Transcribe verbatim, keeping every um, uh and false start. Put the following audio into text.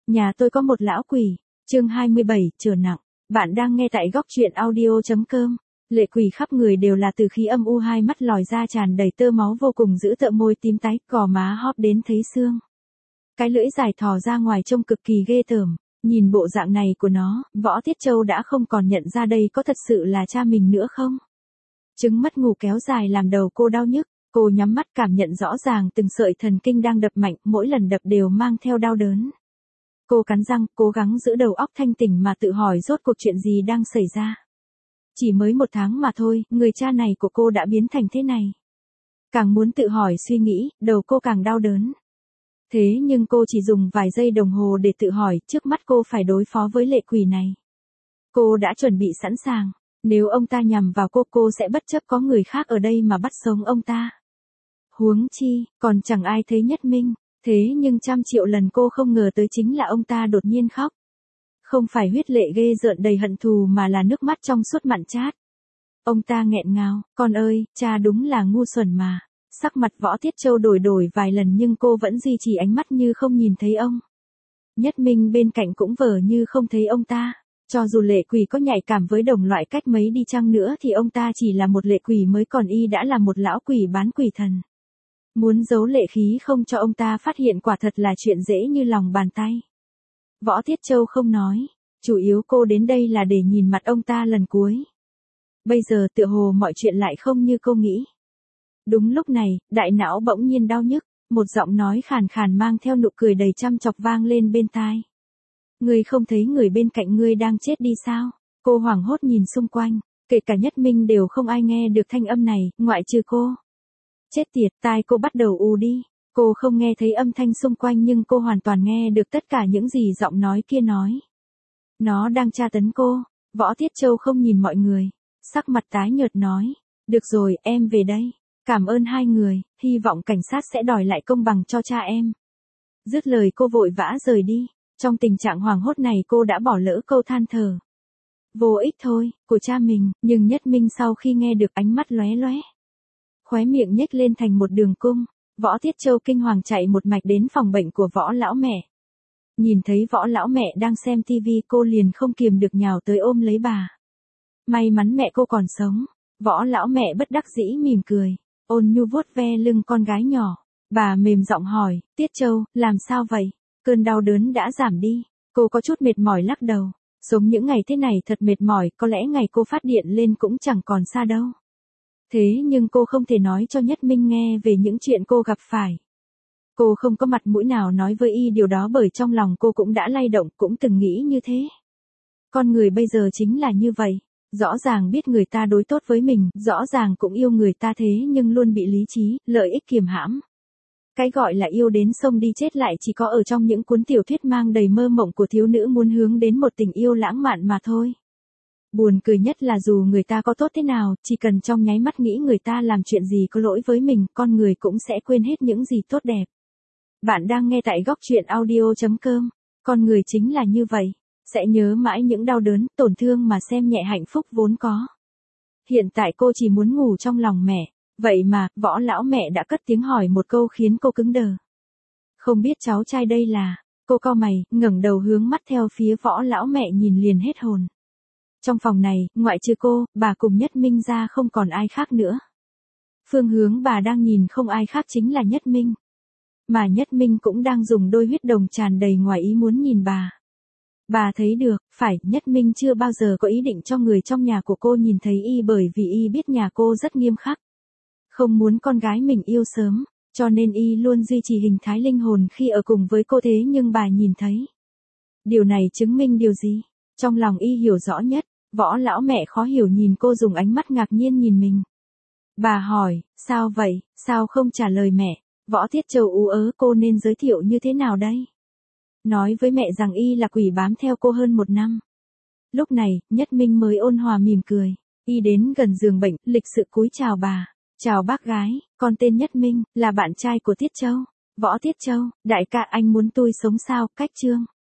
Nhà tôi có một lão quỷ. Chương hai mươi bảy, trở nặng. Bạn đang nghe tại góc truyện audio chấm com. Lệ quỷ khắp người đều là từ khí âm u, hai mắt lòi ra tràn đầy tơ máu vô cùng dữ tợn, môi tím tái, gò má hóp đến thấy xương. Cái lưỡi dài thò ra ngoài trông cực kỳ ghê tởm. Nhìn bộ dạng này của nó, Võ Tiết Châu đã không còn nhận ra đây có thật sự là cha mình nữa không. Chứng mất ngủ kéo dài làm đầu cô đau nhức. Cô nhắm mắt cảm nhận rõ ràng từng sợi thần kinh đang đập mạnh, mỗi lần đập đều mang theo đau đớn. Cô cắn răng, cố gắng giữ đầu óc thanh tỉnh mà tự hỏi rốt cuộc chuyện gì đang xảy ra. Chỉ mới một tháng mà thôi, người cha này của cô đã biến thành thế này. Càng muốn tự hỏi suy nghĩ, đầu cô càng đau đớn. Thế nhưng cô chỉ dùng vài giây đồng hồ để tự hỏi, trước mắt cô phải đối phó với lệ quỷ này. Cô đã chuẩn bị sẵn sàng, nếu ông ta nhằm vào cô, cô sẽ bất chấp có người khác ở đây mà bắt sống ông ta. Huống chi, còn chẳng ai thấy Nhất Minh, thế nhưng trăm triệu lần cô không ngờ tới chính là ông ta đột nhiên khóc. Không phải huyết lệ ghê rợn đầy hận thù mà là nước mắt trong suốt mặn chát. Ông ta nghẹn ngào, con ơi, cha đúng là ngu xuẩn mà. Sắc mặt Võ Tiết Châu đổi đổi vài lần nhưng cô vẫn duy trì ánh mắt như không nhìn thấy ông. Nhất Minh bên cạnh cũng vờ như không thấy ông ta. Cho dù lệ quỷ có nhạy cảm với đồng loại cách mấy đi chăng nữa thì ông ta chỉ là một lệ quỷ mới, còn y đã là một lão quỷ bán quỷ thần. Muốn giấu lệ khí không cho ông ta phát hiện quả thật là chuyện dễ như lòng bàn tay. Võ Tiết Châu không nói, chủ yếu cô đến đây là để nhìn mặt ông ta lần cuối. Bây giờ tựa hồ mọi chuyện lại không như cô nghĩ. Đúng lúc này, đại não bỗng nhiên đau nhức, một giọng nói khàn khàn mang theo nụ cười đầy chăm chọc vang lên bên tai. Ngươi không thấy người bên cạnh ngươi đang chết đi sao? Cô hoảng hốt nhìn xung quanh, kể cả Nhất Minh đều không ai nghe được thanh âm này, ngoại trừ cô. Chết tiệt, tai cô bắt đầu ù đi. Cô không nghe thấy âm thanh xung quanh nhưng cô hoàn toàn nghe được tất cả những gì giọng nói kia nói. Nó đang tra tấn cô. Võ Tiết Châu không nhìn mọi người, sắc mặt tái nhợt nói. Được rồi, em về đây. Cảm ơn hai người, hy vọng cảnh sát sẽ đòi lại công bằng cho cha em. Dứt lời cô vội vã rời đi. Trong tình trạng hoảng hốt này cô đã bỏ lỡ câu than thở. Vô ích thôi, của cha mình, nhưng Nhất Minh sau khi nghe được ánh mắt lóe lóe. Khóe miệng nhếch lên thành một đường cung. Võ Tiết Châu kinh hoàng chạy một mạch đến phòng bệnh của Võ lão mẹ. Nhìn thấy Võ lão mẹ đang xem tivi cô liền không kiềm được nhào tới ôm lấy bà. May mắn mẹ cô còn sống. Võ lão mẹ bất đắc dĩ mỉm cười, ôn nhu vuốt ve lưng con gái nhỏ. Bà mềm giọng hỏi, Tiết Châu, làm sao vậy? Cơn đau đớn đã giảm đi. Cô có chút mệt mỏi lắc đầu. Sống những ngày thế này thật mệt mỏi, có lẽ ngày cô phát điện lên cũng chẳng còn xa đâu. Thế nhưng cô không thể nói cho Nhất Minh nghe về những chuyện cô gặp phải. Cô không có mặt mũi nào nói với y điều đó bởi trong lòng cô cũng đã lay động, cũng từng nghĩ như thế. Con người bây giờ chính là như vậy. Rõ ràng biết người ta đối tốt với mình, rõ ràng cũng yêu người ta thế nhưng luôn bị lý trí, lợi ích kiềm hãm. Cái gọi là yêu đến sông đi chết lại chỉ có ở trong những cuốn tiểu thuyết mang đầy mơ mộng của thiếu nữ muốn hướng đến một tình yêu lãng mạn mà thôi. Buồn cười nhất là dù người ta có tốt thế nào, chỉ cần trong nháy mắt nghĩ người ta làm chuyện gì có lỗi với mình, con người cũng sẽ quên hết những gì tốt đẹp. Bạn đang nghe tại góc truyện audio chấm com. Con người chính là như vậy, sẽ nhớ mãi những đau đớn, tổn thương mà xem nhẹ hạnh phúc vốn có. Hiện tại cô chỉ muốn ngủ trong lòng mẹ, vậy mà, Võ lão mẹ đã cất tiếng hỏi một câu khiến cô cứng đờ. Không biết cháu trai đây là, cô cau mày, ngẩng đầu hướng mắt theo phía Võ lão mẹ nhìn liền hết hồn. Trong phòng này, ngoại trừ cô, bà cùng Nhất Minh ra không còn ai khác nữa. Phương hướng bà đang nhìn không ai khác chính là Nhất Minh. Mà Nhất Minh cũng đang dùng đôi huyết đồng tràn đầy ngoài ý muốn nhìn bà. Bà thấy được, phải, Nhất Minh chưa bao giờ có ý định cho người trong nhà của cô nhìn thấy y bởi vì y biết nhà cô rất nghiêm khắc. Không muốn con gái mình yêu sớm, cho nên y luôn duy trì hình thái linh hồn khi ở cùng với cô, thế nhưng bà nhìn thấy. Điều này chứng minh điều gì? Trong lòng y hiểu rõ nhất. Võ lão mẹ khó hiểu nhìn cô dùng ánh mắt ngạc nhiên nhìn mình. Bà hỏi, sao vậy, sao không trả lời mẹ? Võ Tiết Châu ú ớ, cô nên giới thiệu như thế nào đây? Nói với mẹ rằng y là quỷ bám theo cô hơn một năm. Lúc này, Nhất Minh mới ôn hòa mỉm cười. Y đến gần giường bệnh, lịch sự cúi chào bà. Chào bác gái, con tên Nhất Minh, là bạn trai của Tiết Châu. Võ Tiết Châu, đại ca anh muốn tôi sống sao, cách chương.